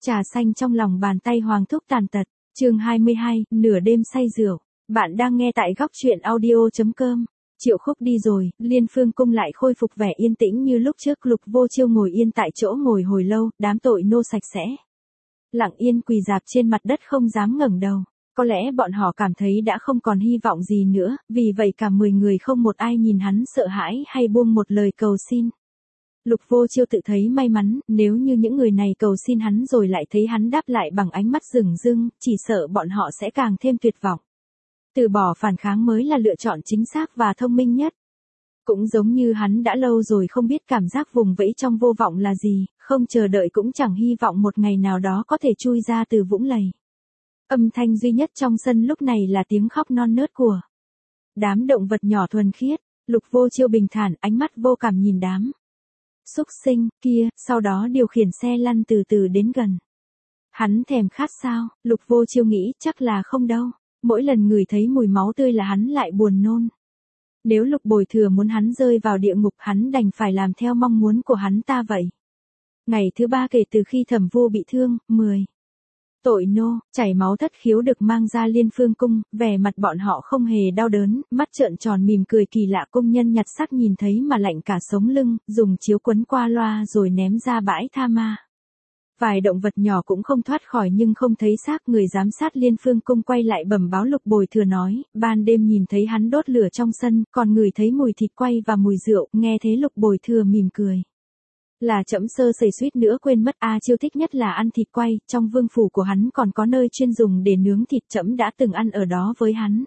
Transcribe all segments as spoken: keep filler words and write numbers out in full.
Trà xanh trong lòng bàn tay Hoàng Thúc tàn tật. Chương hai mươi hai, nửa đêm say rượu. Bạn đang nghe tại góc truyện audio chấm com. Triệu Khúc đi rồi, Liên Phương cung lại khôi phục vẻ yên tĩnh như lúc trước. Lục Vô Chiêu ngồi yên tại chỗ ngồi hồi lâu, đám tội nô sạch sẽ lặng yên quỳ rạp trên mặt đất không dám ngẩng đầu. Có lẽ bọn họ cảm thấy đã không còn hy vọng gì nữa, vì vậy cả mười người không một ai nhìn hắn sợ hãi hay buông một lời cầu xin. Lục Vô Chiêu tự thấy may mắn, nếu như những người này cầu xin hắn rồi lại thấy hắn đáp lại bằng ánh mắt rừng rưng, chỉ sợ bọn họ sẽ càng thêm tuyệt vọng. Từ bỏ phản kháng mới là lựa chọn chính xác và thông minh nhất. Cũng giống như hắn đã lâu rồi không biết cảm giác vùng vẫy trong vô vọng là gì, không chờ đợi cũng chẳng hy vọng một ngày nào đó có thể chui ra từ vũng lầy. Âm thanh duy nhất trong sân lúc này là tiếng khóc non nớt của đám động vật nhỏ thuần khiết. Lục Vô Chiêu bình thản, ánh mắt vô cảm nhìn đám súc sinh kia, sau đó điều khiển xe lăn từ từ đến gần. Hắn thèm khát sao? Lục Vô Chiêu nghĩ chắc là không đâu. Mỗi lần ngửi thấy mùi máu tươi là hắn lại buồn nôn. Nếu Lục Bồi Thừa muốn hắn rơi vào địa ngục, hắn đành phải làm theo mong muốn của hắn ta vậy. Ngày thứ ba kể từ khi Thẩm Vu bị thương, mười tội nô, chảy máu thất khiếu được mang ra Liên Phương cung, vẻ mặt bọn họ không hề đau đớn, mắt trợn tròn mỉm cười kỳ lạ. Công nhân nhặt xác nhìn thấy mà lạnh cả sống lưng, dùng chiếu quấn qua loa rồi ném ra bãi tha ma. Vài động vật nhỏ cũng không thoát khỏi nhưng không thấy xác. Người giám sát Liên Phương cung quay lại bẩm báo Lục Bồi Thừa nói, ban đêm nhìn thấy hắn đốt lửa trong sân, còn ngửi thấy mùi thịt quay và mùi rượu. Nghe thế Lục Bồi Thừa mỉm cười. Là trẫm sơ sẩy suýt nữa quên mất. A Chiêu thích nhất là ăn thịt quay, trong vương phủ của hắn còn có nơi chuyên dùng để nướng thịt, trẫm đã từng ăn ở đó với hắn.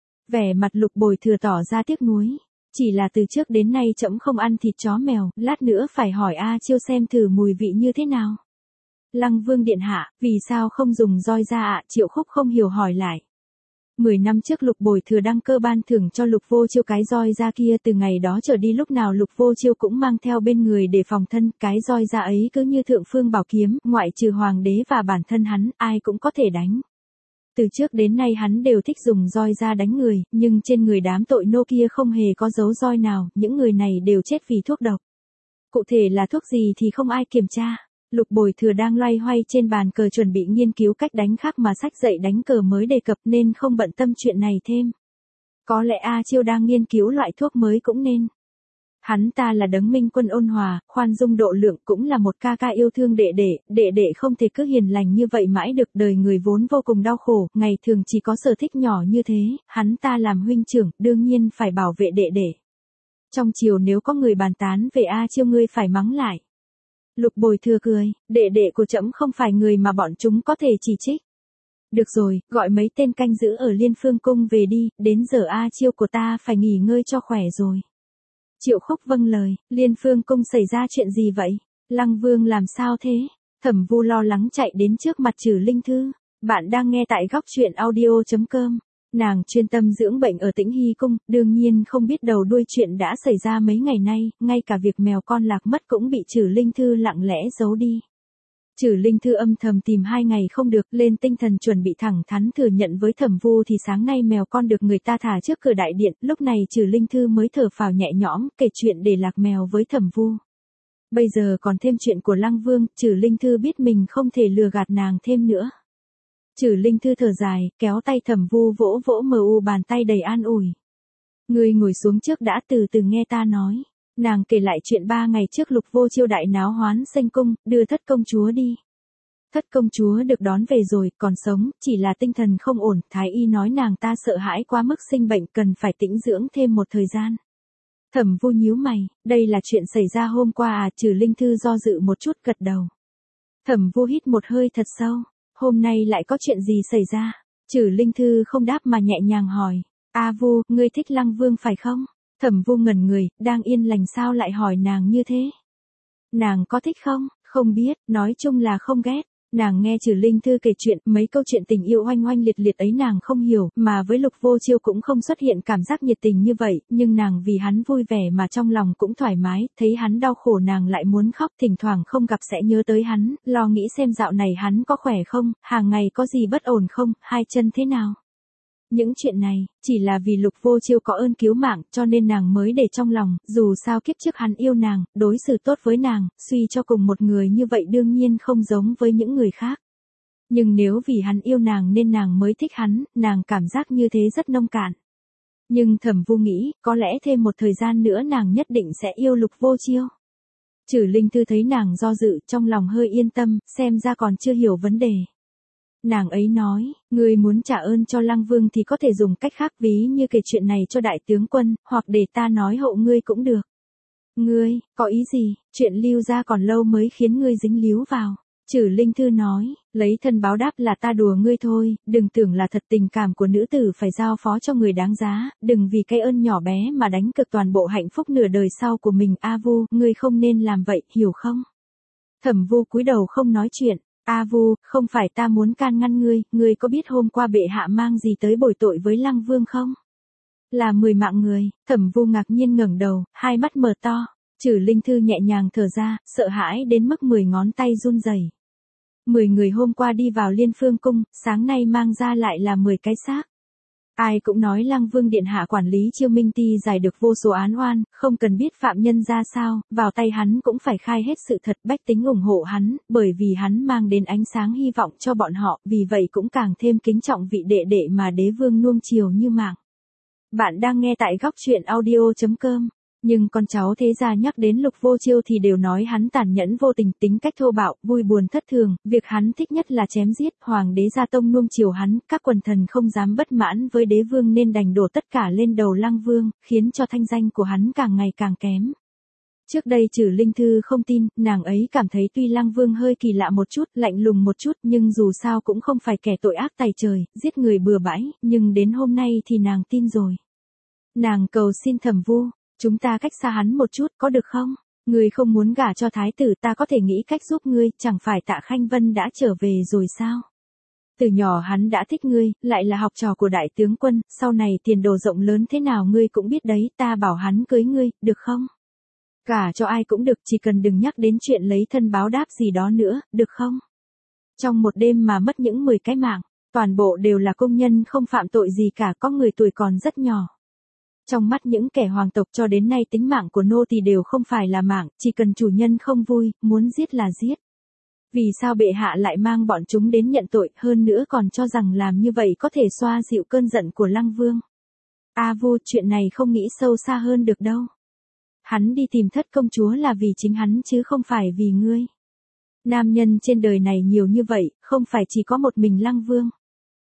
Vẻ mặt Lục Bồi Thừa tỏ ra tiếc nuối. Chỉ là từ trước đến nay trẫm không ăn thịt chó mèo, lát nữa phải hỏi A Chiêu xem thử mùi vị như thế nào. Lăng Vương điện hạ, vì sao không dùng roi ra ạ? Triệu Khúc không hiểu hỏi lại. Mười năm trước Lục Bồi Thừa đăng cơ ban thưởng cho Lục Vô Chiêu cái roi da kia, từ ngày đó trở đi lúc nào Lục Vô Chiêu cũng mang theo bên người để phòng thân. Cái roi da ấy cứ như thượng phương bảo kiếm, ngoại trừ hoàng đế và bản thân hắn, ai cũng có thể đánh. Từ trước đến nay hắn đều thích dùng roi da đánh người, nhưng trên người đám tội nô kia không hề có dấu roi nào, những người này đều chết vì thuốc độc. Cụ thể là thuốc gì thì không ai kiểm tra. Lục Bồi Thừa đang loay hoay trên bàn cờ chuẩn bị nghiên cứu cách đánh khác mà sách dạy đánh cờ mới đề cập nên không bận tâm chuyện này thêm. Có lẽ A Chiêu đang nghiên cứu loại thuốc mới cũng nên. Hắn ta là đấng minh quân ôn hòa, khoan dung độ lượng, cũng là một ca ca yêu thương đệ đệ, đệ đệ không thể cứ hiền lành như vậy mãi được. Đời người vốn vô cùng đau khổ, ngày thường chỉ có sở thích nhỏ như thế, hắn ta làm huynh trưởng, đương nhiên phải bảo vệ đệ đệ. Trong chiều nếu có người bàn tán về A Chiêu ngươi phải mắng lại. Lục Bồi Thừa cười, đệ đệ của trẫm không phải người mà bọn chúng có thể chỉ trích. Được rồi, gọi mấy tên canh giữ ở Liên Phương cung về đi, đến giờ A Chiêu của ta phải nghỉ ngơi cho khỏe rồi. Triệu Khúc vâng lời. Liên Phương cung xảy ra chuyện gì vậy? Lăng Vương làm sao thế? Thẩm Vu lo lắng chạy đến trước mặt Trử Linh Thư. Bạn đang nghe tại góc truyện audio chấm com. Nàng chuyên tâm dưỡng bệnh ở Tĩnh Hy cung, đương nhiên không biết đầu đuôi chuyện đã xảy ra mấy ngày nay, ngay cả việc mèo con lạc mất cũng bị Trử Linh Thư lặng lẽ giấu đi. Trử Linh Thư âm thầm tìm hai ngày không được, lên tinh thần chuẩn bị thẳng thắn thừa nhận với Thẩm Vu thì sáng nay mèo con được người ta thả trước cửa đại điện, lúc này Trử Linh Thư mới thở phào nhẹ nhõm, kể chuyện để lạc mèo với Thẩm Vu. Bây giờ còn thêm chuyện của Lăng Vương, Trử Linh Thư biết mình không thể lừa gạt nàng thêm nữa. Trử Linh Thư thở dài, kéo tay Thẩm Vu vỗ vỗ mờ u bàn tay đầy an ủi. Ngươi ngồi xuống trước đã, từ từ nghe ta nói. Nàng kể lại chuyện ba ngày trước Lục Vô Chiêu đại náo Hoán Xanh cung, đưa thất công chúa đi. Thất công chúa được đón về rồi, còn sống, chỉ là tinh thần không ổn, thái y nói nàng ta sợ hãi quá mức sinh bệnh, cần phải tĩnh dưỡng thêm một thời gian. Thẩm Vu nhíu mày, đây là chuyện xảy ra hôm qua à? Trử Linh Thư do dự một chút gật đầu. Thẩm Vu hít một hơi thật sâu. Hôm nay lại có chuyện gì xảy ra? Trử Linh Thư không đáp mà nhẹ nhàng hỏi. A Vu, ngươi thích Lăng Vương phải không? Thẩm Vu ngẩn người, đang yên lành sao lại hỏi nàng như thế? Nàng có thích không? Không biết, nói chung là không ghét. Nàng nghe Trử Linh Thư kể chuyện, mấy câu chuyện tình yêu oanh oanh liệt liệt ấy nàng không hiểu, mà với Lục Vô Chiêu cũng không xuất hiện cảm giác nhiệt tình như vậy, nhưng nàng vì hắn vui vẻ mà trong lòng cũng thoải mái, thấy hắn đau khổ nàng lại muốn khóc, thỉnh thoảng không gặp sẽ nhớ tới hắn, lo nghĩ xem dạo này hắn có khỏe không, hàng ngày có gì bất ổn không, hai chân thế nào. những chuyện này, chỉ là vì Lục Vô Chiêu có ơn cứu mạng, cho nên nàng mới để trong lòng, dù sao kiếp trước hắn yêu nàng, đối xử tốt với nàng, suy cho cùng một người như vậy đương nhiên không giống với những người khác. Nhưng nếu vì hắn yêu nàng nên nàng mới thích hắn, nàng cảm giác như thế rất nông cạn. Nhưng Thẩm Vu nghĩ, có lẽ thêm một thời gian nữa nàng nhất định sẽ yêu Lục Vô Chiêu. Trử Linh Thư thấy nàng do dự, trong lòng hơi yên tâm, xem ra còn chưa hiểu vấn đề. Nàng ấy nói, ngươi muốn trả ơn cho Lăng Vương thì có thể dùng cách khác, ví như kể chuyện này cho đại tướng quân, hoặc để ta nói hộ ngươi cũng được. Ngươi, có ý gì, chuyện Lưu gia còn lâu mới khiến ngươi dính líu vào. Trử Linh Thư nói, lấy thân báo đáp là ta đùa ngươi thôi, đừng tưởng là thật, tình cảm của nữ tử phải giao phó cho người đáng giá, đừng vì cái ơn nhỏ bé mà đánh cực toàn bộ hạnh phúc nửa đời sau của mình. A Vu, ngươi không nên làm vậy, hiểu không? Thẩm Vu cúi đầu không nói chuyện. A Vu, không phải ta muốn can ngăn ngươi, ngươi có biết hôm qua bệ hạ mang gì tới bồi tội với Lăng Vương không? Là mười mạng người. Thẩm Vu ngạc nhiên ngẩng đầu, hai mắt mở to. Trử Linh Thư nhẹ nhàng thở ra, sợ hãi đến mức mười ngón tay run rẩy. Mười người hôm qua đi vào Liên Phương cung, sáng nay mang ra lại là mười cái xác. Ai cũng nói Lăng Vương điện hạ quản lý Chiêu Minh Ti giải được vô số án oan, không cần biết phạm nhân ra sao, vào tay hắn cũng phải khai hết sự thật, bách tính ủng hộ hắn, bởi vì hắn mang đến ánh sáng hy vọng cho bọn họ, vì vậy cũng càng thêm kính trọng vị đệ đệ mà đế vương nuông chiều như mạng. Bạn đang nghe tại góc truyện audio chấm com. Nhưng con cháu thế gia nhắc đến Lục Vô Chiêu thì đều nói hắn tàn nhẫn vô tình, tính cách thô bạo, vui buồn thất thường, việc hắn thích nhất là chém giết, hoàng đế gia tông nuông chiều hắn, các quần thần không dám bất mãn với đế vương nên đành đổ tất cả lên đầu Lăng Vương, khiến cho thanh danh của hắn càng ngày càng kém. Trước đây Trử Linh Thư không tin, nàng ấy cảm thấy tuy Lăng Vương hơi kỳ lạ một chút, lạnh lùng một chút, nhưng dù sao cũng không phải kẻ tội ác tày trời, giết người bừa bãi, nhưng đến hôm nay thì nàng tin rồi. Nàng cầu xin Thẩm Vu, chúng ta cách xa hắn một chút, có được không? Ngươi không muốn gả cho thái tử, ta có thể nghĩ cách giúp ngươi, chẳng phải Tạ Khanh Vân đã trở về rồi sao? Từ nhỏ hắn đã thích ngươi, lại là học trò của đại tướng quân, sau này tiền đồ rộng lớn thế nào ngươi cũng biết đấy, ta bảo hắn cưới ngươi, được không? Gả cho ai cũng được, chỉ cần đừng nhắc đến chuyện lấy thân báo đáp gì đó nữa, được không? Trong một đêm mà mất những mười cái mạng, toàn bộ đều là công nhân không phạm tội gì cả, có người tuổi còn rất nhỏ. Trong mắt những kẻ hoàng tộc cho đến nay tính mạng của nô tỳ đều không phải là mạng, chỉ cần chủ nhân không vui, muốn giết là giết. Vì sao bệ hạ lại mang bọn chúng đến nhận tội, hơn nữa còn cho rằng làm như vậy có thể xoa dịu cơn giận của Lăng Vương? A Vu, chuyện này không nghĩ sâu xa hơn được đâu. Hắn đi tìm Thất công chúa là vì chính hắn chứ không phải vì ngươi. Nam nhân trên đời này nhiều như vậy, không phải chỉ có một mình Lăng Vương.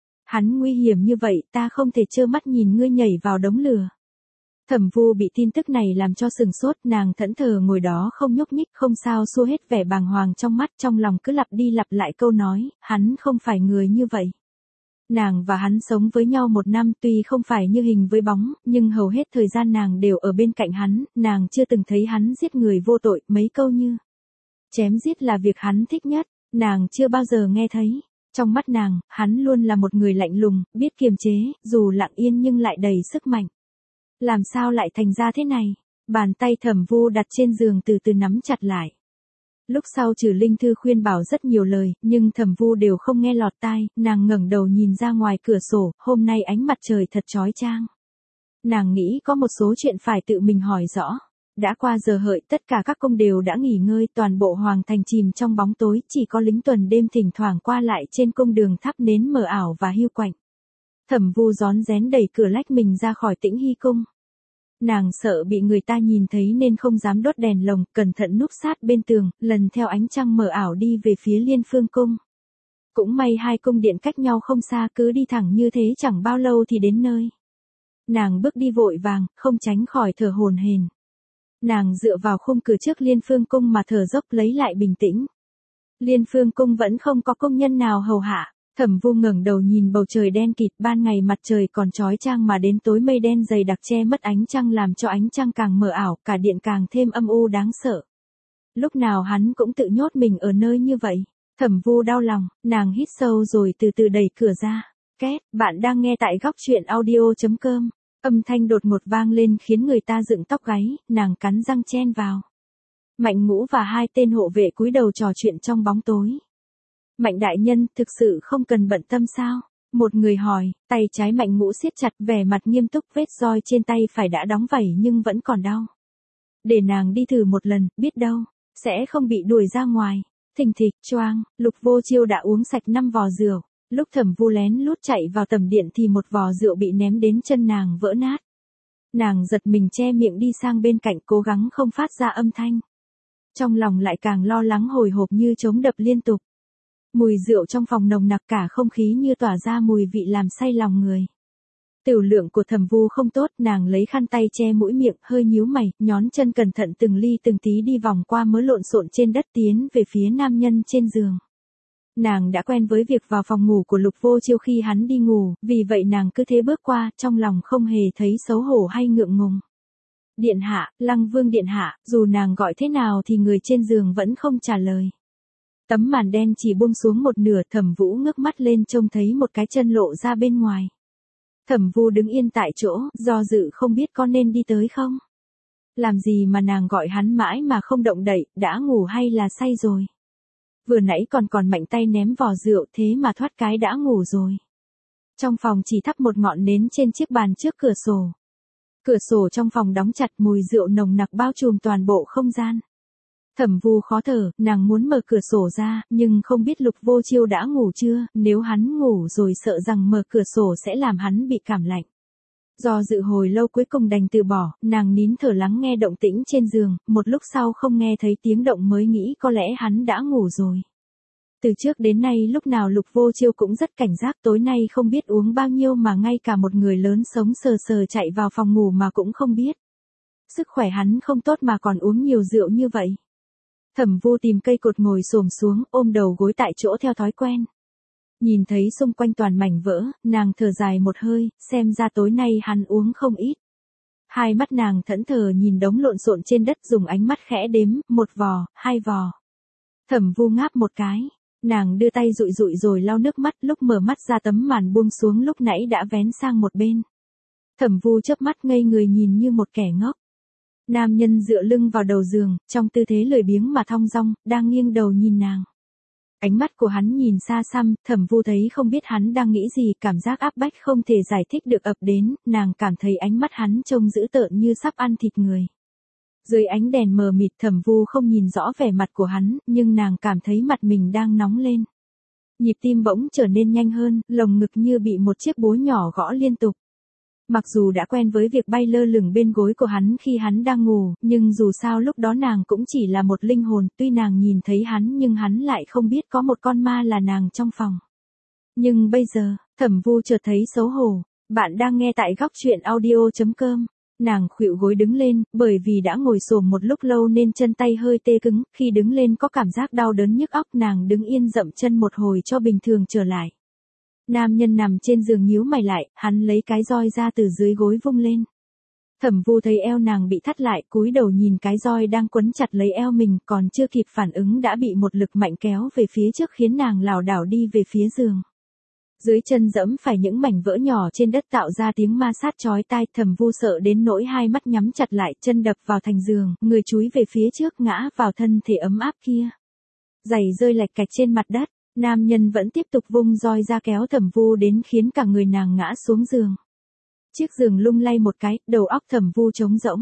Hắn nguy hiểm như vậy, ta không thể trơ mắt nhìn ngươi nhảy vào đống lửa. Thẩm Vu bị tin tức này làm cho sừng sốt, nàng thẫn thờ ngồi đó không nhúc nhích, không sao xua hết vẻ bàng hoàng trong mắt, trong lòng cứ lặp đi lặp lại câu nói, hắn không phải người như vậy. Nàng và hắn sống với nhau một năm, tuy không phải như hình với bóng, nhưng hầu hết thời gian nàng đều ở bên cạnh hắn, nàng chưa từng thấy hắn giết người vô tội, mấy câu như chém giết là việc hắn thích nhất, nàng chưa bao giờ nghe thấy. Trong mắt nàng, hắn luôn là một người lạnh lùng, biết kiềm chế, dù lặng yên nhưng lại đầy sức mạnh. Làm sao lại thành ra thế này? Bàn tay Thẩm Vu đặt trên giường từ từ nắm chặt lại. Lúc sau Trử Linh Thư khuyên bảo rất nhiều lời, nhưng Thẩm Vu đều không nghe lọt tai, nàng ngẩng đầu nhìn ra ngoài cửa sổ, hôm nay ánh mặt trời thật chói chang. Nàng nghĩ có một số chuyện phải tự mình hỏi rõ. Đã qua giờ hợi, tất cả các cung đều đã nghỉ ngơi, toàn bộ hoàng thành chìm trong bóng tối, chỉ có lính tuần đêm thỉnh thoảng qua lại trên cung đường thắp nến mờ ảo và hiu quạnh. Thẩm Vu rón rén đẩy cửa lách mình ra khỏi Tĩnh Hy cung. Nàng sợ bị người ta nhìn thấy nên không dám đốt đèn lồng, cẩn thận núp sát bên tường, lần theo ánh trăng mờ ảo đi về phía Liên Phương cung. Cũng may hai cung điện cách nhau không xa, cứ đi thẳng như thế chẳng bao lâu thì đến nơi. Nàng bước đi vội vàng, không tránh khỏi thở hổn hển. Nàng dựa vào khung cửa trước Liên Phương cung mà thở dốc lấy lại bình tĩnh. Liên Phương cung vẫn không có công nhân nào hầu hạ. Thẩm Vu ngẩng đầu nhìn bầu trời đen kịt, ban ngày mặt trời còn chói chang mà đến tối mây đen dày đặc che mất ánh trăng làm cho ánh trăng càng mờ ảo, cả điện càng thêm âm u đáng sợ. Lúc nào hắn cũng tự nhốt mình ở nơi như vậy. Thẩm Vu đau lòng, nàng hít sâu rồi từ từ đẩy cửa ra. Két, bạn đang nghe tại góc truyện audio chấm com. Âm thanh đột ngột vang lên khiến người ta dựng tóc gáy, nàng cắn răng chen vào. Mạnh Ngũ và hai tên hộ vệ cúi đầu trò chuyện trong bóng tối. Mạnh đại nhân, thực sự không cần bận tâm sao? Một người hỏi, tay trái Mạnh Ngũ siết chặt vẻ mặt nghiêm túc, vết roi trên tay phải đã đóng vảy nhưng vẫn còn đau. Để nàng đi thử một lần, biết đâu, sẽ không bị đuổi ra ngoài. Thình thịch, choang, Lục Vô Chiêu đã uống sạch năm vò rượu. Lúc Thẩm Vu lén lút chạy vào tầm điện thì một vò rượu bị ném đến chân nàng vỡ nát. Nàng giật mình che miệng đi sang bên cạnh cố gắng không phát ra âm thanh. Trong lòng lại càng lo lắng hồi hộp như trống đập liên tục. Mùi rượu trong phòng nồng nặc, cả không khí như tỏa ra mùi vị làm say lòng người. Tiểu lượng của Thẩm Vu không tốt, nàng lấy khăn tay che mũi miệng, hơi nhíu mày, nhón chân cẩn thận từng ly từng tí đi vòng qua mớ lộn xộn trên đất tiến về phía nam nhân trên giường. Nàng đã quen với việc vào phòng ngủ của Lục Vô Chiêu khi hắn đi ngủ, vì vậy nàng cứ thế bước qua, trong lòng không hề thấy xấu hổ hay ngượng ngùng. Điện hạ, Lăng Vương điện hạ, dù nàng gọi thế nào thì người trên giường vẫn không trả lời. Tấm màn đen chỉ buông xuống một nửa, Thẩm Vũ ngước mắt lên trông thấy một cái chân lộ ra bên ngoài. Thẩm Vu đứng yên tại chỗ, do dự không biết có nên đi tới không. Làm gì mà nàng gọi hắn mãi mà không động đậy, đã ngủ hay là say rồi. Vừa nãy còn còn mạnh tay ném vò rượu, thế mà thoát cái đã ngủ rồi. Trong phòng chỉ thắp một ngọn nến trên chiếc bàn trước cửa sổ. Cửa sổ trong phòng đóng chặt, mùi rượu nồng nặc bao trùm toàn bộ không gian. Thẩm Vu khó thở, nàng muốn mở cửa sổ ra, nhưng không biết Lục Vô Chiêu đã ngủ chưa, nếu hắn ngủ rồi sợ rằng mở cửa sổ sẽ làm hắn bị cảm lạnh. Do dự hồi lâu cuối cùng đành từ bỏ, nàng nín thở lắng nghe động tĩnh trên giường, một lúc sau không nghe thấy tiếng động mới nghĩ có lẽ hắn đã ngủ rồi. Từ trước đến nay lúc nào Lục Vô Chiêu cũng rất cảnh giác, tối nay không biết uống bao nhiêu mà ngay cả một người lớn sống sờ sờ chạy vào phòng ngủ mà cũng không biết. Sức khỏe hắn không tốt mà còn uống nhiều rượu như vậy. Thẩm Vu tìm cây cột ngồi xổm xuống, ôm đầu gối tại chỗ theo thói quen. Nhìn thấy xung quanh toàn mảnh vỡ, nàng thở dài một hơi, xem ra tối nay hắn uống không ít. Hai mắt nàng thẫn thờ nhìn đống lộn xộn trên đất, dùng ánh mắt khẽ đếm, một vò, hai vò. Thẩm Vu ngáp một cái, nàng đưa tay dụi dụi rồi lau nước mắt, lúc mở mắt ra tấm màn buông xuống lúc nãy đã vén sang một bên. Thẩm Vu chớp mắt ngây người nhìn như một kẻ ngốc. Nam nhân dựa lưng vào đầu giường, trong tư thế lười biếng mà thong dong, đang nghiêng đầu nhìn nàng. Ánh mắt của hắn nhìn xa xăm, Thẩm Vu thấy không biết hắn đang nghĩ gì, cảm giác áp bách không thể giải thích được ập đến, nàng cảm thấy ánh mắt hắn trông dữ tợn như sắp ăn thịt người. Dưới ánh đèn mờ mịt Thẩm Vu không nhìn rõ vẻ mặt của hắn, nhưng nàng cảm thấy mặt mình đang nóng lên. Nhịp tim bỗng trở nên nhanh hơn, lồng ngực như bị một chiếc búa nhỏ gõ liên tục. Mặc dù đã quen với việc bay lơ lửng bên gối của hắn khi hắn đang ngủ, nhưng dù sao lúc đó nàng cũng chỉ là một linh hồn, tuy nàng nhìn thấy hắn nhưng hắn lại không biết có một con ma là nàng trong phòng. Nhưng bây giờ, Thẩm Vu chợt thấy xấu hổ. Bạn đang nghe tại góc truyện audio chấm com. Nàng khuỵu gối đứng lên, bởi vì đã ngồi xổm một lúc lâu nên chân tay hơi tê cứng, khi đứng lên có cảm giác đau đớn nhức óc, nàng đứng yên dậm chân một hồi cho bình thường trở lại. Nam nhân nằm trên giường nhíu mày lại, hắn lấy cái roi ra từ dưới gối vung lên. Thẩm Vu thấy eo nàng bị thắt lại, cúi đầu nhìn cái roi đang quấn chặt lấy eo mình, còn chưa kịp phản ứng đã bị một lực mạnh kéo về phía trước khiến nàng lảo đảo đi về phía giường. Dưới chân dẫm phải những mảnh vỡ nhỏ trên đất tạo ra tiếng ma sát chói tai, Thẩm Vu sợ đến nỗi hai mắt nhắm chặt lại, chân đập vào thành giường, người chúi về phía trước ngã vào thân thể ấm áp kia. Giày rơi lạch cạch trên mặt đất. Nam nhân vẫn tiếp tục vung roi ra kéo Thẩm Vu đến khiến cả người nàng ngã xuống giường. Chiếc giường lung lay một cái, đầu óc Thẩm Vu trống rỗng.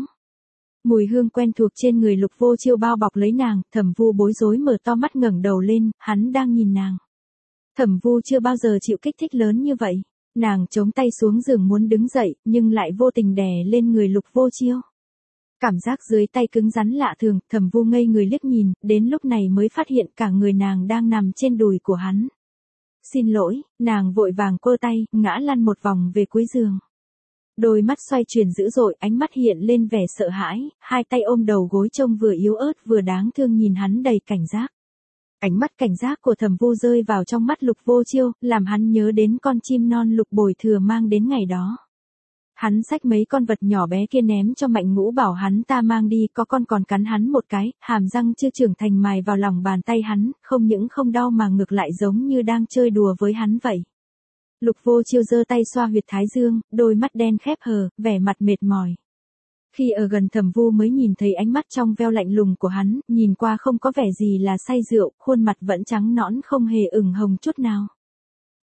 Mùi hương quen thuộc trên người Lục Vô Chiêu bao bọc lấy nàng, Thẩm Vu bối rối mở to mắt ngẩng đầu lên, hắn đang nhìn nàng. Thẩm Vu chưa bao giờ chịu kích thích lớn như vậy, nàng chống tay xuống giường muốn đứng dậy, nhưng lại vô tình đè lên người Lục Vô Chiêu. Cảm giác dưới tay cứng rắn lạ thường, Thẩm Vu ngây người liếc nhìn, đến lúc này mới phát hiện cả người nàng đang nằm trên đùi của hắn. Xin lỗi, nàng vội vàng quơ tay, ngã lăn một vòng về cuối giường. Đôi mắt xoay chuyển dữ dội, ánh mắt hiện lên vẻ sợ hãi, hai tay ôm đầu gối trông vừa yếu ớt vừa đáng thương nhìn hắn đầy cảnh giác. Ánh mắt cảnh giác của Thẩm Vu rơi vào trong mắt Lục Vô Chiêu, làm hắn nhớ đến con chim non Lục Bồi Thừa mang đến ngày đó. Hắn xách mấy con vật nhỏ bé kia ném cho Mạnh Ngũ bảo hắn ta mang đi, có con còn cắn hắn một cái, hàm răng chưa trưởng thành mài vào lòng bàn tay hắn, không những không đau mà ngược lại giống như đang chơi đùa với hắn vậy. Lục Vô Chiêu giơ tay xoa huyệt thái dương, đôi mắt đen khép hờ, vẻ mặt mệt mỏi. Khi ở gần Thẩm Vu mới nhìn thấy ánh mắt trong veo lạnh lùng của hắn, nhìn qua không có vẻ gì là say rượu, khuôn mặt vẫn trắng nõn không hề ửng hồng chút nào.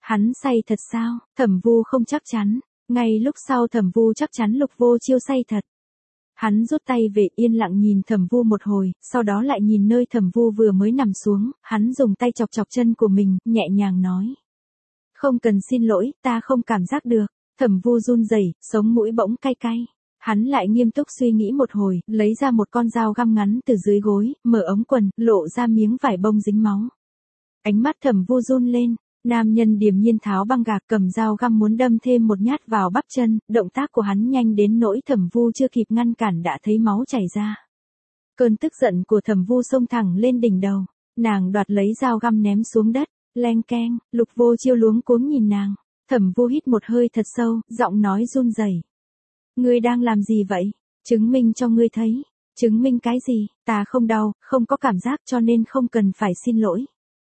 Hắn say thật sao? Thẩm Vu không chắc chắn. Ngay lúc sau Thẩm Vu chắc chắn Lục Vô Chiêu say thật. Hắn rút tay về yên lặng nhìn Thẩm Vu một hồi, sau đó lại nhìn nơi Thẩm Vu vừa mới nằm xuống, hắn dùng tay chọc chọc chân của mình, nhẹ nhàng nói. Không cần xin lỗi, ta không cảm giác được. Thẩm Vu run rẩy, sống mũi bỗng cay cay. Hắn lại nghiêm túc suy nghĩ một hồi, lấy ra một con dao găm ngắn từ dưới gối, mở ống quần, lộ ra miếng vải bông dính máu. Ánh mắt Thẩm Vu run lên, nam nhân điềm nhiên tháo băng gạc cầm dao găm muốn đâm thêm một nhát vào bắp chân, động tác của hắn nhanh đến nỗi Thẩm Vu chưa kịp ngăn cản đã thấy máu chảy ra. Cơn tức giận của Thẩm Vu xông thẳng lên đỉnh đầu, nàng đoạt lấy dao găm ném xuống đất, leng keng, Lục Vô Chiêu luống cuống nhìn nàng. Thẩm Vu hít một hơi thật sâu, giọng nói run rẩy. Ngươi đang làm gì vậy? Chứng minh cho ngươi thấy. Chứng minh cái gì? Ta không đau, không có cảm giác cho nên không cần phải xin lỗi.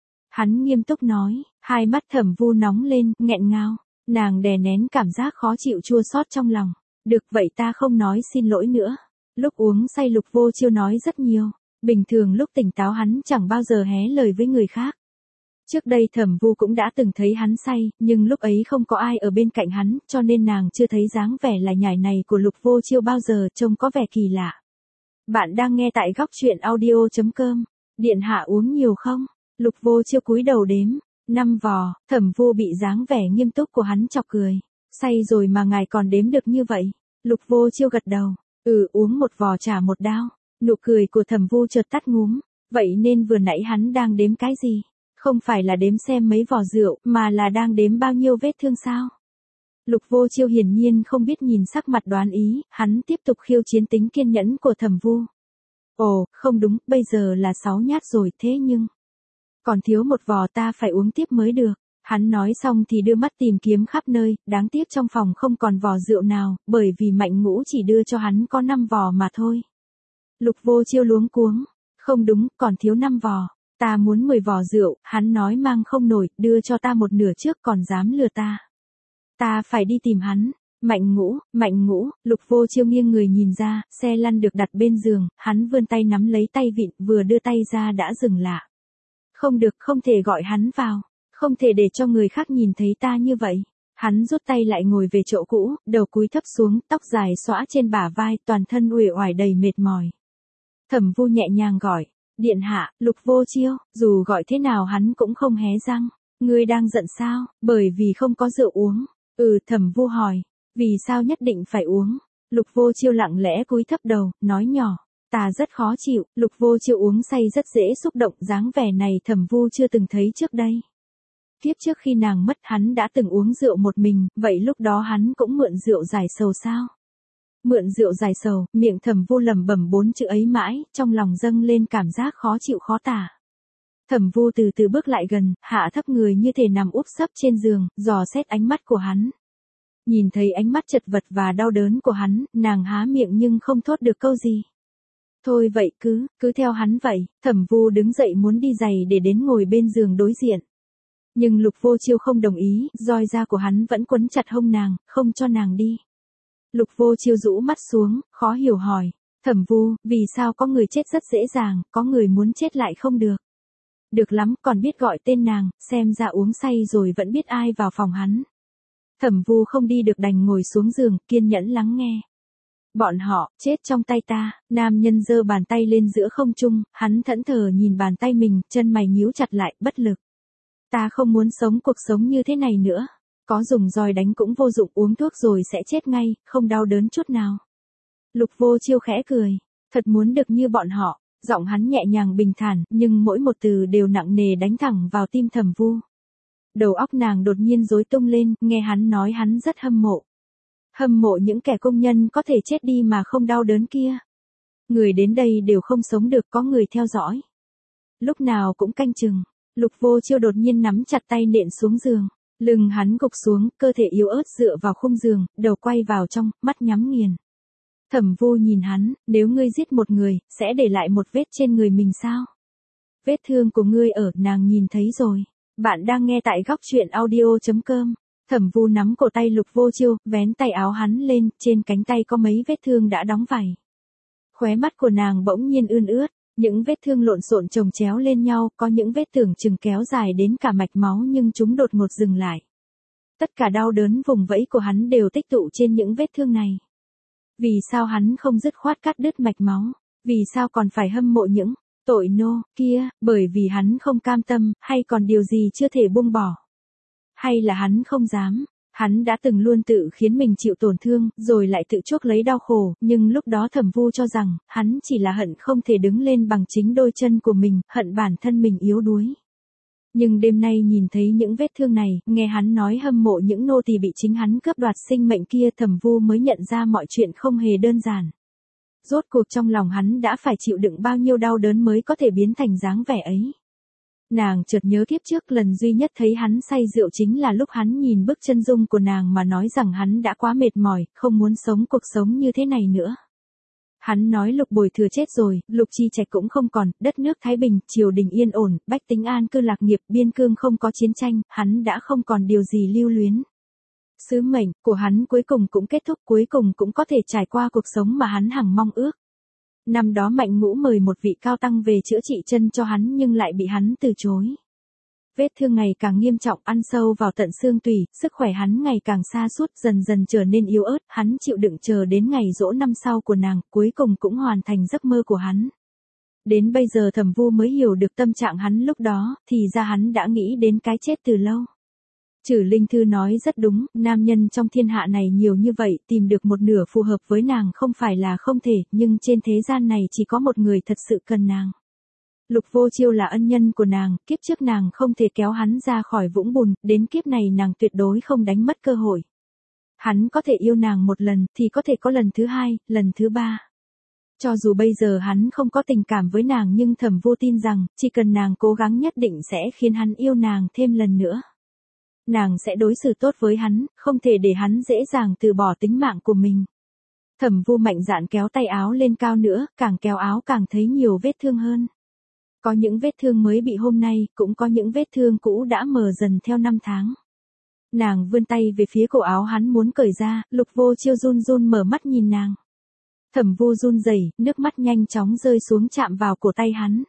Hắn nghiêm túc nói, hai mắt Thẩm Vu nóng lên, nghẹn ngào. Nàng đè nén cảm giác khó chịu chua xót trong lòng. Được vậy ta không nói xin lỗi nữa. Lúc uống say Lục Vô Chiêu nói rất nhiều. Bình thường lúc tỉnh táo hắn chẳng bao giờ hé lời với người khác. Trước đây Thẩm Vu cũng đã từng thấy hắn say, nhưng lúc ấy không có ai ở bên cạnh hắn, cho nên nàng chưa thấy dáng vẻ lải nhải này của Lục Vô Chiêu bao giờ, trông có vẻ kỳ lạ. Bạn đang nghe tại góc truyện audio chấm com. Điện hạ uống nhiều không? Lục Vô Chiêu cúi đầu đếm. Năm vò, Thẩm Vu bị dáng vẻ nghiêm túc của hắn chọc cười. Say rồi mà ngài còn đếm được như vậy. Lục Vô Chiêu gật đầu. Ừ, uống một vò trả một đao. Nụ cười của Thẩm Vu chợt tắt ngúm. Vậy nên vừa nãy hắn đang đếm cái gì? Không phải là đếm xem mấy vò rượu, mà là đang đếm bao nhiêu vết thương sao? Lục Vô Chiêu hiển nhiên không biết nhìn sắc mặt đoán ý, hắn tiếp tục khiêu chiến tính kiên nhẫn của Thẩm Vu. Ồ, không đúng, bây giờ là sáu nhát rồi, thế nhưng còn thiếu một vò ta phải uống tiếp mới được. Hắn nói xong thì đưa mắt tìm kiếm khắp nơi, đáng tiếc trong phòng không còn vò rượu nào, bởi vì Mạnh Ngũ chỉ đưa cho hắn có năm vò mà thôi. Lục Vô Chiêu luống cuống, không đúng, còn thiếu năm vò. Ta muốn mười vò rượu, hắn nói mang không nổi, đưa cho ta một nửa trước còn dám lừa ta. Ta phải đi tìm hắn. Mạnh Ngũ, Mạnh Ngũ, Lục Vô Chiêu nghiêng người nhìn ra, xe lăn được đặt bên giường, hắn vươn tay nắm lấy tay vịn, vừa đưa tay ra đã dừng lại. Không được, không thể gọi hắn vào, không thể để cho người khác nhìn thấy ta như vậy. Hắn rút tay lại ngồi về chỗ cũ, đầu cúi thấp xuống, tóc dài xõa trên bả vai, toàn thân uể oải đầy mệt mỏi. Thẩm Vu nhẹ nhàng gọi. Điện hạ, Lục Vô Chiêu, dù gọi thế nào hắn cũng không hé răng. Ngươi đang giận sao? Bởi vì không có rượu uống. Ừ, Thẩm Vu hỏi. Vì sao nhất định phải uống? Lục Vô Chiêu lặng lẽ cúi thấp đầu, nói nhỏ. Ta rất khó chịu. Lục Vô Chiêu uống say rất dễ xúc động, dáng vẻ này Thẩm Vu chưa từng thấy trước đây. Tiếp trước khi nàng mất hắn đã từng uống rượu một mình, vậy lúc đó hắn cũng mượn rượu giải sầu sao? Mượn rượu giải sầu, miệng Thẩm Vu lẩm bẩm bốn chữ ấy mãi, trong lòng dâng lên cảm giác khó chịu khó tả. Thẩm Vu từ từ bước lại gần, hạ thấp người như thể nằm úp sấp trên giường, dò xét ánh mắt của hắn. Nhìn thấy ánh mắt chật vật và đau đớn của hắn, nàng há miệng nhưng không thốt được câu gì. Thôi vậy cứ, cứ theo hắn vậy. Thẩm Vu đứng dậy muốn đi giày để đến ngồi bên giường đối diện. Nhưng Lục Vô Chiêu không đồng ý, roi da của hắn vẫn quấn chặt hông nàng, không cho nàng đi. Lục Vô Chiêu rũ mắt xuống, khó hiểu hỏi. Thẩm Vu, vì sao có người chết rất dễ dàng, có người muốn chết lại không được? Được lắm, còn biết gọi tên nàng, xem ra uống say rồi vẫn biết ai vào phòng hắn. Thẩm Vu không đi được đành ngồi xuống giường, kiên nhẫn lắng nghe. Bọn họ, chết trong tay ta. Nam nhân giơ bàn tay lên giữa không trung, hắn thẫn thờ nhìn bàn tay mình, chân mày nhíu chặt lại, bất lực. Ta không muốn sống cuộc sống như thế này nữa. Có dùng roi đánh cũng vô dụng, uống thuốc rồi sẽ chết ngay, không đau đớn chút nào. Lục Vô Chiêu khẽ cười. Thật muốn được như bọn họ. Giọng hắn nhẹ nhàng bình thản, nhưng mỗi một từ đều nặng nề đánh thẳng vào tim Thẩm Vu. Đầu óc nàng đột nhiên rối tung lên, nghe hắn nói hắn rất hâm mộ. Hâm mộ những kẻ công nhân có thể chết đi mà không đau đớn kia. Người đến đây đều không sống được, có người theo dõi. Lúc nào cũng canh chừng. Lục Vô Chiêu đột nhiên nắm chặt tay nện xuống giường. Lưng hắn gục xuống, cơ thể yếu ớt dựa vào khung giường, đầu quay vào trong, mắt nhắm nghiền. Thẩm Vu nhìn hắn, nếu ngươi giết một người, sẽ để lại một vết trên người mình sao? Vết thương của ngươi ở, nàng nhìn thấy rồi. Bạn đang nghe tại góc truyện audio chấm com. Thẩm Vu nắm cổ tay Lục Vô Chiêu, vén tay áo hắn lên, trên cánh tay có mấy vết thương đã đóng vảy. Khóe mắt của nàng bỗng nhiên ươn ướt, những vết thương lộn xộn chồng chéo lên nhau, có những vết tưởng chừng kéo dài đến cả mạch máu nhưng chúng đột ngột dừng lại. Tất cả đau đớn vùng vẫy của hắn đều tích tụ trên những vết thương này. Vì sao hắn không dứt khoát cắt đứt mạch máu? Vì sao còn phải hâm mộ những tội nô kia, bởi vì hắn không cam tâm, hay còn điều gì chưa thể buông bỏ? Hay là hắn không dám? Hắn đã từng luôn tự khiến mình chịu tổn thương, rồi lại tự chuốc lấy đau khổ, nhưng lúc đó Thẩm Vu cho rằng, hắn chỉ là hận không thể đứng lên bằng chính đôi chân của mình, hận bản thân mình yếu đuối. Nhưng đêm nay nhìn thấy những vết thương này, nghe hắn nói hâm mộ những nô tỳ bị chính hắn cướp đoạt sinh mệnh kia, Thẩm Vu mới nhận ra mọi chuyện không hề đơn giản. Rốt cuộc trong lòng hắn đã phải chịu đựng bao nhiêu đau đớn mới có thể biến thành dáng vẻ ấy. Nàng chợt nhớ kiếp trước lần duy nhất thấy hắn say rượu chính là lúc hắn nhìn bức chân dung của nàng mà nói rằng hắn đã quá mệt mỏi, không muốn sống cuộc sống như thế này nữa. Hắn nói Lục Bồi Thừa chết rồi, Lục Chi Trạch cũng không còn, đất nước thái bình, triều đình yên ổn, bách tính an cư lạc nghiệp, biên cương không có chiến tranh, hắn đã không còn điều gì lưu luyến. Sứ mệnh của hắn cuối cùng cũng kết thúc, cuối cùng cũng có thể trải qua cuộc sống mà hắn hằng mong ước. Năm đó Mạnh Ngũ mời một vị cao tăng về chữa trị chân cho hắn nhưng lại bị hắn từ chối. Vết thương ngày càng nghiêm trọng, ăn sâu vào tận xương tủy, sức khỏe hắn ngày càng sa sút, dần dần trở nên yếu ớt, hắn chịu đựng chờ đến ngày giỗ năm sau của nàng, cuối cùng cũng hoàn thành giấc mơ của hắn. Đến bây giờ Thẩm Vu mới hiểu được tâm trạng hắn lúc đó, thì ra hắn đã nghĩ đến cái chết từ lâu. Trử Linh Thư nói rất đúng, nam nhân trong thiên hạ này nhiều như vậy, tìm được một nửa phù hợp với nàng không phải là không thể, nhưng trên thế gian này chỉ có một người thật sự cần nàng. Lục Vô Chiêu là ân nhân của nàng, kiếp trước nàng không thể kéo hắn ra khỏi vũng bùn, đến kiếp này nàng tuyệt đối không đánh mất cơ hội. Hắn có thể yêu nàng một lần, thì có thể có lần thứ hai, lần thứ ba. Cho dù bây giờ hắn không có tình cảm với nàng nhưng Thẩm Vu tin rằng, chỉ cần nàng cố gắng nhất định sẽ khiến hắn yêu nàng thêm lần nữa. Nàng sẽ đối xử tốt với hắn, không thể để hắn dễ dàng từ bỏ tính mạng của mình. Thẩm Vu mạnh dạn kéo tay áo lên cao nữa, càng kéo áo càng thấy nhiều vết thương hơn. Có những vết thương mới bị hôm nay, cũng có những vết thương cũ đã mờ dần theo năm tháng. Nàng vươn tay về phía cổ áo hắn muốn cởi ra, Lục Vô Chiêu run run mở mắt nhìn nàng. Thẩm Vu run rẩy, nước mắt nhanh chóng rơi xuống chạm vào cổ tay hắn.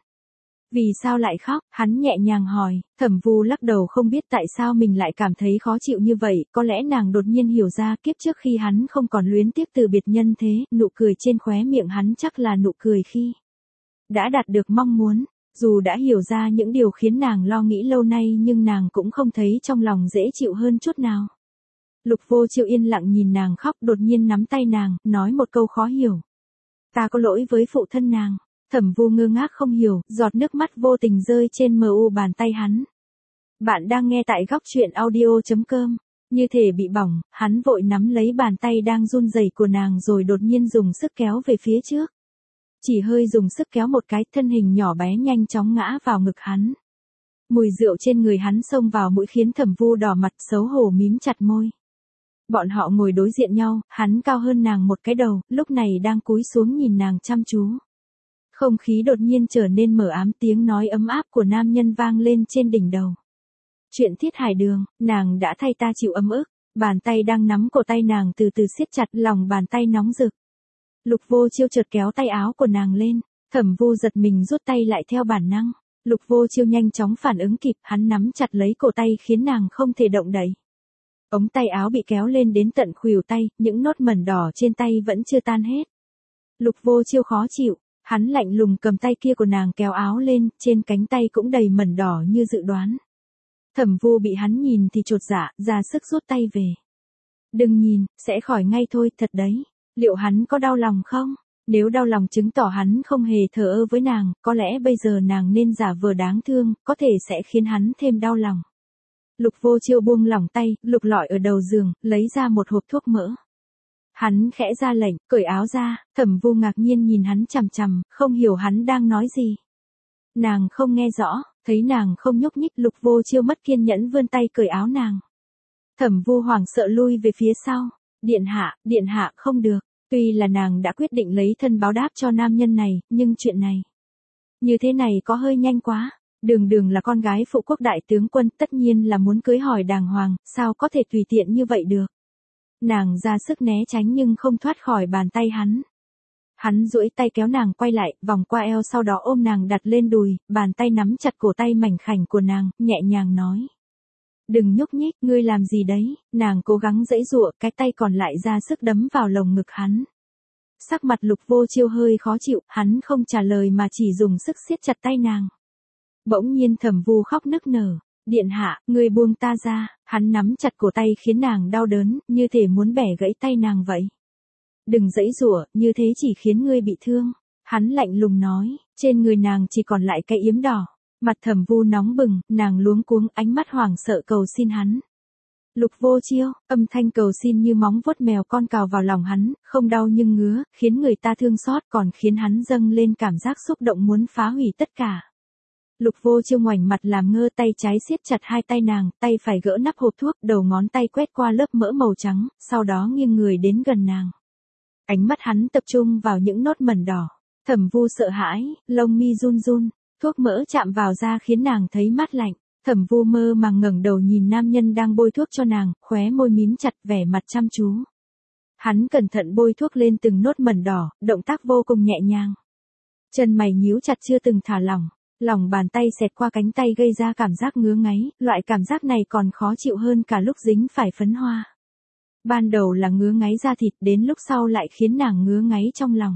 Vì sao lại khóc? Hắn nhẹ nhàng hỏi. Thẩm Vu lắc đầu không biết tại sao mình lại cảm thấy khó chịu như vậy, có lẽ nàng đột nhiên hiểu ra kiếp trước khi hắn không còn luyến tiếc từ biệt nhân thế, nụ cười trên khóe miệng hắn chắc là nụ cười khi đã đạt được mong muốn. Dù đã hiểu ra những điều khiến nàng lo nghĩ lâu nay nhưng nàng cũng không thấy trong lòng dễ chịu hơn chút nào. Lục Vô Chiêu yên lặng nhìn nàng khóc, đột nhiên nắm tay nàng, nói một câu khó hiểu. Ta có lỗi với phụ thân nàng. Thẩm Vu ngơ ngác không hiểu, giọt nước mắt vô tình rơi trên mờ u bàn tay hắn. Bạn đang nghe tại góc truyện audio chấm com. Như thể bị bỏng, hắn vội nắm lấy bàn tay đang run rẩy của nàng rồi đột nhiên dùng sức kéo về phía trước. Chỉ hơi dùng sức kéo một cái, thân hình nhỏ bé nhanh chóng ngã vào ngực hắn. Mùi rượu trên người hắn xông vào mũi khiến Thẩm Vu đỏ mặt xấu hổ mím chặt môi. Bọn họ ngồi đối diện nhau, hắn cao hơn nàng một cái đầu, lúc này đang cúi xuống nhìn nàng chăm chú. Không khí đột nhiên trở nên mờ ám, tiếng nói ấm áp của nam nhân vang lên trên đỉnh đầu. Chuyện Thiết Hải Đường, nàng đã thay ta chịu ấm ức, bàn tay đang nắm cổ tay nàng từ từ siết chặt, lòng bàn tay nóng rực. Lục Vô Chiêu chợt kéo tay áo của nàng lên, Thẩm Vu giật mình rút tay lại theo bản năng. Lục Vô Chiêu nhanh chóng phản ứng kịp, hắn nắm chặt lấy cổ tay khiến nàng không thể động đậy. Ống tay áo bị kéo lên đến tận khuỷu tay, những nốt mẩn đỏ trên tay vẫn chưa tan hết. Lục Vô Chiêu khó chịu, hắn lạnh lùng cầm tay kia của nàng kéo áo lên, trên cánh tay cũng đầy mẩn đỏ như dự đoán. Thẩm Vu bị hắn nhìn thì chột dạ, ra sức rút tay về. Đừng nhìn, sẽ khỏi ngay thôi, thật đấy. Liệu hắn có đau lòng không? Nếu đau lòng chứng tỏ hắn không hề thờ ơ với nàng, có lẽ bây giờ nàng nên giả vờ đáng thương, có thể sẽ khiến hắn thêm đau lòng. Lục Vô Chiêu buông lỏng tay, lục lọi ở đầu giường, lấy ra một hộp thuốc mỡ. Hắn khẽ ra lệnh, cởi áo ra, Thẩm Vu ngạc nhiên nhìn hắn chằm chằm, không hiểu hắn đang nói gì. Nàng không nghe rõ, thấy nàng không nhúc nhích, Lục Vô Chiêu mất kiên nhẫn vươn tay cởi áo nàng. Thẩm Vu hoảng sợ lui về phía sau. Điện hạ, điện hạ không được. Tuy là nàng đã quyết định lấy thân báo đáp cho nam nhân này, nhưng chuyện này như thế này có hơi nhanh quá. Đường Đường là con gái phụ quốc đại tướng quân, tất nhiên là muốn cưới hỏi đàng hoàng, sao có thể tùy tiện như vậy được. Nàng ra sức né tránh nhưng không thoát khỏi bàn tay hắn. Hắn duỗi tay kéo nàng quay lại, vòng qua eo sau đó ôm nàng đặt lên đùi, bàn tay nắm chặt cổ tay mảnh khảnh của nàng, nhẹ nhàng nói. Đừng nhúc nhích, ngươi làm gì đấy, nàng cố gắng giãy giụa, cái tay còn lại ra sức đấm vào lồng ngực hắn. Sắc mặt Lục Vô Chiêu hơi khó chịu, hắn không trả lời mà chỉ dùng sức siết chặt tay nàng. Bỗng nhiên Thẩm Vu khóc nức nở, điện hạ, ngươi buông ta ra, hắn nắm chặt cổ tay khiến nàng đau đớn, như thể muốn bẻ gãy tay nàng vậy. Đừng giãy giụa, như thế chỉ khiến ngươi bị thương. Hắn lạnh lùng nói, trên người nàng chỉ còn lại cái yếm đỏ. Mặt Thẩm Vu nóng bừng, nàng luống cuống, ánh mắt hoảng sợ cầu xin hắn. Lục Vô Chiêu, âm thanh cầu xin như móng vuốt mèo con cào vào lòng hắn, không đau nhưng ngứa, khiến người ta thương xót, còn khiến hắn dâng lên cảm giác xúc động muốn phá hủy tất cả. Lục Vô Chiêu ngoảnh mặt làm ngơ, tay trái siết chặt hai tay nàng, tay phải gỡ nắp hộp thuốc, đầu ngón tay quét qua lớp mỡ màu trắng, sau đó nghiêng người đến gần nàng. Ánh mắt hắn tập trung vào những nốt mẩn đỏ. Thẩm Vu sợ hãi, lông mi run run, thuốc mỡ chạm vào da khiến nàng thấy mát lạnh. Thẩm Vu mơ màng ngẩng đầu nhìn nam nhân đang bôi thuốc cho nàng, khóe môi mím chặt, vẻ mặt chăm chú. Hắn cẩn thận bôi thuốc lên từng nốt mẩn đỏ, động tác vô cùng nhẹ nhàng. Chân mày nhíu chặt chưa từng thả lỏng, lòng bàn tay xẹt qua cánh tay gây ra cảm giác ngứa ngáy, loại cảm giác này còn khó chịu hơn cả lúc dính phải phấn hoa. Ban đầu là ngứa ngáy da thịt, đến lúc sau lại khiến nàng ngứa ngáy trong lòng.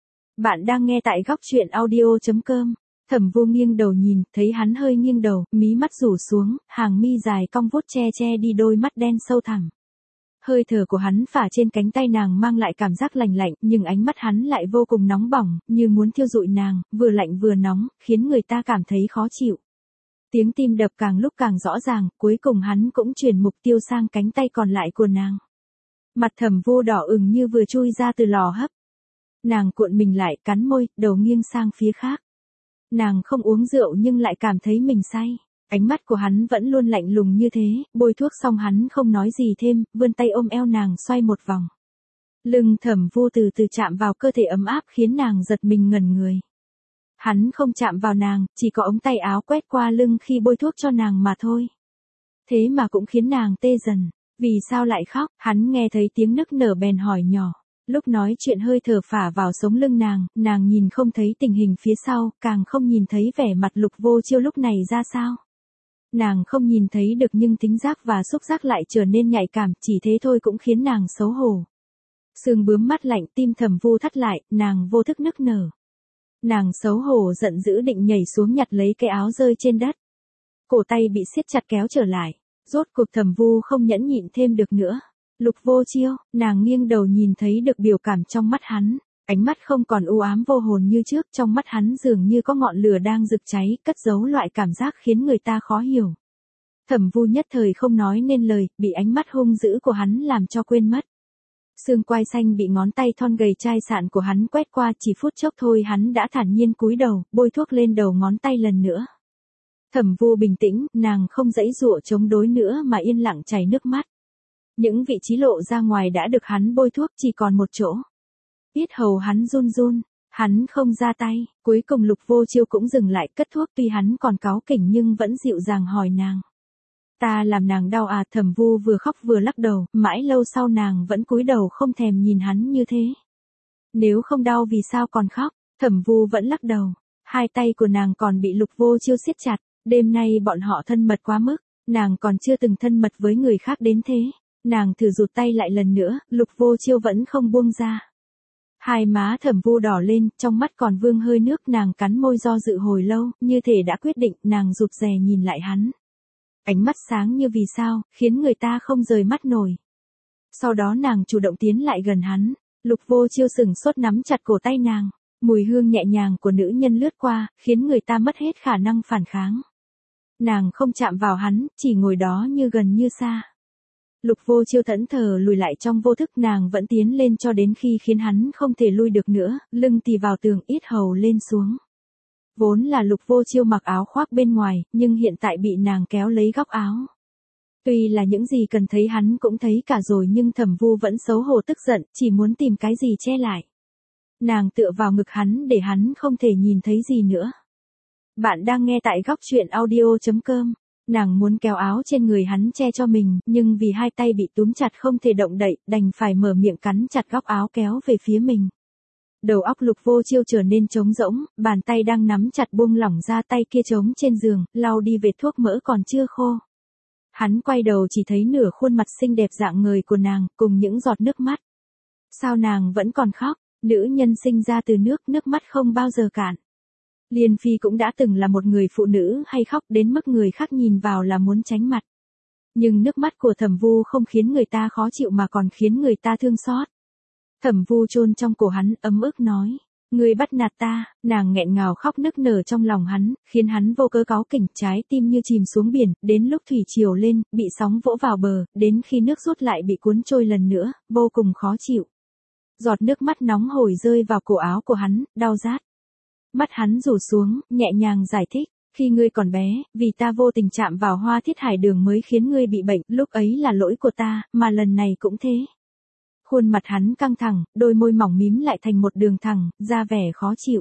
Bạn đang nghe tại góc truyện audio chấm com. Thẩm Vu nghiêng đầu nhìn, thấy hắn hơi nghiêng đầu, mí mắt rủ xuống, hàng mi dài cong vuốt che che đi đôi mắt đen sâu thẳm. Hơi thở của hắn phả trên cánh tay nàng mang lại cảm giác lành lạnh, nhưng ánh mắt hắn lại vô cùng nóng bỏng, như muốn thiêu rụi nàng, vừa lạnh vừa nóng, khiến người ta cảm thấy khó chịu. Tiếng tim đập càng lúc càng rõ ràng, cuối cùng hắn cũng chuyển mục tiêu sang cánh tay còn lại của nàng. Mặt Thẩm Vu đỏ ửng như vừa chui ra từ lò hấp. Nàng cuộn mình lại, cắn môi, đầu nghiêng sang phía khác. Nàng không uống rượu nhưng lại cảm thấy mình say. Ánh mắt của hắn vẫn luôn lạnh lùng như thế, bôi thuốc xong hắn không nói gì thêm, vươn tay ôm eo nàng xoay một vòng. Lưng Thẩm Vu từ từ chạm vào cơ thể ấm áp khiến nàng giật mình ngẩn người. Hắn không chạm vào nàng, chỉ có ống tay áo quét qua lưng khi bôi thuốc cho nàng mà thôi. Thế mà cũng khiến nàng tê dần. Vì sao lại khóc? Hắn nghe thấy tiếng nức nở bèn hỏi nhỏ. Lúc nói chuyện hơi thở phả vào sống lưng nàng, nàng nhìn không thấy tình hình phía sau, càng không nhìn thấy vẻ mặt Lục Vô Chiêu lúc này ra sao. Nàng không nhìn thấy được nhưng thính giác và xúc giác lại trở nên nhạy cảm, chỉ thế thôi cũng khiến nàng xấu hổ. Sương bướm mắt lạnh, tim Thẩm Vu thắt lại, nàng vô thức nức nở. Nàng xấu hổ giận dữ định nhảy xuống nhặt lấy cái áo rơi trên đất. Cổ tay bị siết chặt kéo trở lại. Rốt cuộc Thẩm Vu không nhẫn nhịn thêm được nữa. Lục Vô Chiêu, nàng nghiêng đầu nhìn thấy được biểu cảm trong mắt hắn. Ánh mắt không còn u ám vô hồn như trước, trong mắt hắn dường như có ngọn lửa đang rực cháy, cất giấu loại cảm giác khiến người ta khó hiểu. Thẩm Vu nhất thời không nói nên lời, bị ánh mắt hung dữ của hắn làm cho quên mất. Xương quai xanh bị ngón tay thon gầy chai sạn của hắn quét qua, chỉ phút chốc thôi hắn đã thản nhiên cúi đầu, bôi thuốc lên đầu ngón tay lần nữa. Thẩm Vu bình tĩnh, nàng không giãy giụa chống đối nữa mà yên lặng chảy nước mắt. Những vị trí lộ ra ngoài đã được hắn bôi thuốc, chỉ còn một chỗ. Yết hầu hắn run run, hắn không ra tay, cuối cùng Lục Vô Chiêu cũng dừng lại cất thuốc, tuy hắn còn cáu kỉnh nhưng vẫn dịu dàng hỏi nàng. Ta làm nàng đau à? Thẩm Vu vừa khóc vừa lắc đầu, mãi lâu sau nàng vẫn cúi đầu không thèm nhìn hắn như thế. Nếu không đau vì sao còn khóc? Thẩm Vu vẫn lắc đầu, hai tay của nàng còn bị Lục Vô Chiêu siết chặt, đêm nay bọn họ thân mật quá mức, nàng còn chưa từng thân mật với người khác đến thế. Nàng thử rụt tay lại lần nữa, Lục Vô Chiêu vẫn không buông ra. Hai má Thẩm Vu đỏ lên, trong mắt còn vương hơi nước, nàng cắn môi do dự hồi lâu, như thể đã quyết định, nàng rụt rè nhìn lại hắn. Ánh mắt sáng như vì sao, khiến người ta không rời mắt nổi. Sau đó nàng chủ động tiến lại gần hắn, Lục Vô Chiêu sừng sốt nắm chặt cổ tay nàng, mùi hương nhẹ nhàng của nữ nhân lướt qua, khiến người ta mất hết khả năng phản kháng. Nàng không chạm vào hắn, chỉ ngồi đó như gần như xa. Lục Vô Chiêu thẫn thờ lùi lại trong vô thức, nàng vẫn tiến lên cho đến khi khiến hắn không thể lui được nữa, lưng tì vào tường, yết hầu lên xuống. Vốn là Lục Vô Chiêu mặc áo khoác bên ngoài, nhưng hiện tại bị nàng kéo lấy góc áo. Tuy là những gì cần thấy hắn cũng thấy cả rồi nhưng Thẩm Vu vẫn xấu hổ tức giận, chỉ muốn tìm cái gì che lại. Nàng tựa vào ngực hắn để hắn không thể nhìn thấy gì nữa. Bạn đang nghe tại góc truyện audio chấm com. Nàng muốn kéo áo trên người hắn che cho mình, nhưng vì hai tay bị túm chặt không thể động đậy, đành phải mở miệng cắn chặt góc áo kéo về phía mình. Đầu óc Lục Vô Chiêu trở nên trống rỗng, bàn tay đang nắm chặt buông lỏng ra, tay kia trống trên giường, lau đi vệt thuốc mỡ còn chưa khô. Hắn quay đầu chỉ thấy nửa khuôn mặt xinh đẹp rạng ngời của nàng, cùng những giọt nước mắt. Sao nàng vẫn còn khóc? Nữ nhân sinh ra từ nước, nước mắt không bao giờ cạn. Liên Phi cũng đã từng là một người phụ nữ hay khóc đến mức người khác nhìn vào là muốn tránh mặt. Nhưng nước mắt của Thẩm Vu không khiến người ta khó chịu mà còn khiến người ta thương xót. Thẩm Vu chôn trong cổ hắn, ấm ức nói. Ngươi bắt nạt ta, nàng nghẹn ngào khóc nức nở trong lòng hắn, khiến hắn vô cớ cáu kỉnh, trái tim như chìm xuống biển, đến lúc thủy triều lên, bị sóng vỗ vào bờ, đến khi nước rút lại bị cuốn trôi lần nữa, vô cùng khó chịu. Giọt nước mắt nóng hổi rơi vào cổ áo của hắn, đau rát. Mắt hắn rủ xuống, nhẹ nhàng giải thích. Khi ngươi còn bé, vì ta vô tình chạm vào hoa thiết hải đường mới khiến ngươi bị bệnh, lúc ấy là lỗi của ta, mà lần này cũng thế. Khuôn mặt hắn căng thẳng, đôi môi mỏng mím lại thành một đường thẳng, ra vẻ khó chịu.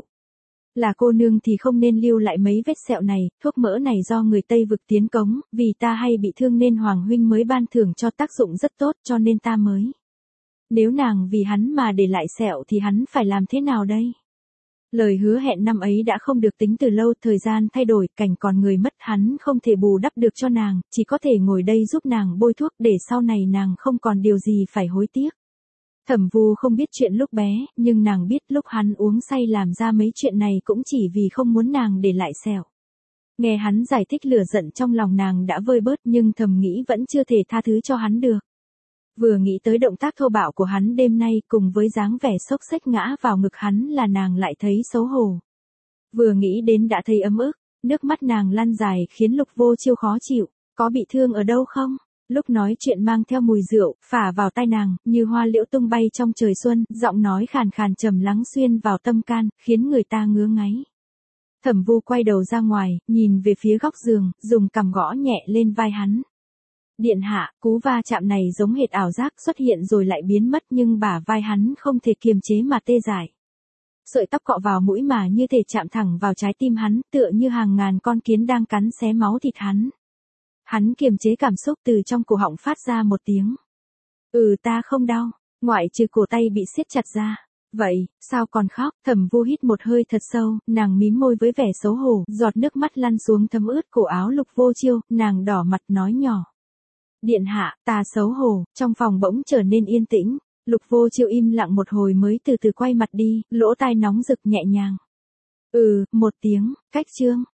Là cô nương thì không nên lưu lại mấy vết sẹo này, thuốc mỡ này do người Tây vực tiến cống, vì ta hay bị thương nên Hoàng huynh mới ban thưởng cho tác dụng rất tốt cho nên ta mới. Nếu nàng vì hắn mà để lại sẹo thì hắn phải làm thế nào đây? Lời hứa hẹn năm ấy đã không được tính từ lâu, thời gian thay đổi, cảnh còn người mất, hắn không thể bù đắp được cho nàng, chỉ có thể ngồi đây giúp nàng bôi thuốc để sau này nàng không còn điều gì phải hối tiếc. Thẩm Vu không biết chuyện lúc bé, nhưng nàng biết lúc hắn uống say làm ra mấy chuyện này cũng chỉ vì không muốn nàng để lại sẹo. Nghe hắn giải thích lửa giận trong lòng nàng đã vơi bớt nhưng thầm nghĩ vẫn chưa thể tha thứ cho hắn được. Vừa nghĩ tới động tác thô bạo của hắn đêm nay cùng với dáng vẻ xốc xếch ngã vào ngực hắn là nàng lại thấy xấu hổ. Vừa nghĩ đến đã thấy ấm ức, nước mắt nàng lăn dài khiến Lục Vô Chiêu khó chịu, có bị thương ở đâu không? Lúc nói chuyện mang theo mùi rượu, phả vào tai nàng, như hoa liễu tung bay trong trời xuân, giọng nói khàn khàn trầm lắng xuyên vào tâm can, khiến người ta ngứa ngáy. Thẩm Vu quay đầu ra ngoài, nhìn về phía góc giường, dùng cằm gõ nhẹ lên vai hắn. Điện hạ, cú va chạm này giống hệt ảo giác xuất hiện rồi lại biến mất nhưng bả vai hắn không thể kiềm chế mà tê dại. Sợi tóc cọ vào mũi mà như thể chạm thẳng vào trái tim hắn, tựa như hàng ngàn con kiến đang cắn xé máu thịt hắn. Hắn kiềm chế cảm xúc từ trong cổ họng phát ra một tiếng. Ừ ta không đau, ngoại trừ cổ tay bị siết chặt ra. Vậy, sao còn khóc? Thẩm Vu hít một hơi thật sâu, nàng mím môi với vẻ xấu hổ, giọt nước mắt lăn xuống thấm ướt cổ áo Lục Vô Chiêu, nàng đỏ mặt nói nhỏ. Điện hạ, ta xấu hổ, trong phòng bỗng trở nên yên tĩnh, Lục Vô Chiêu im lặng một hồi mới từ từ quay mặt đi, lỗ tai nóng rực nhẹ nhàng. Ừ, một tiếng, cách chương.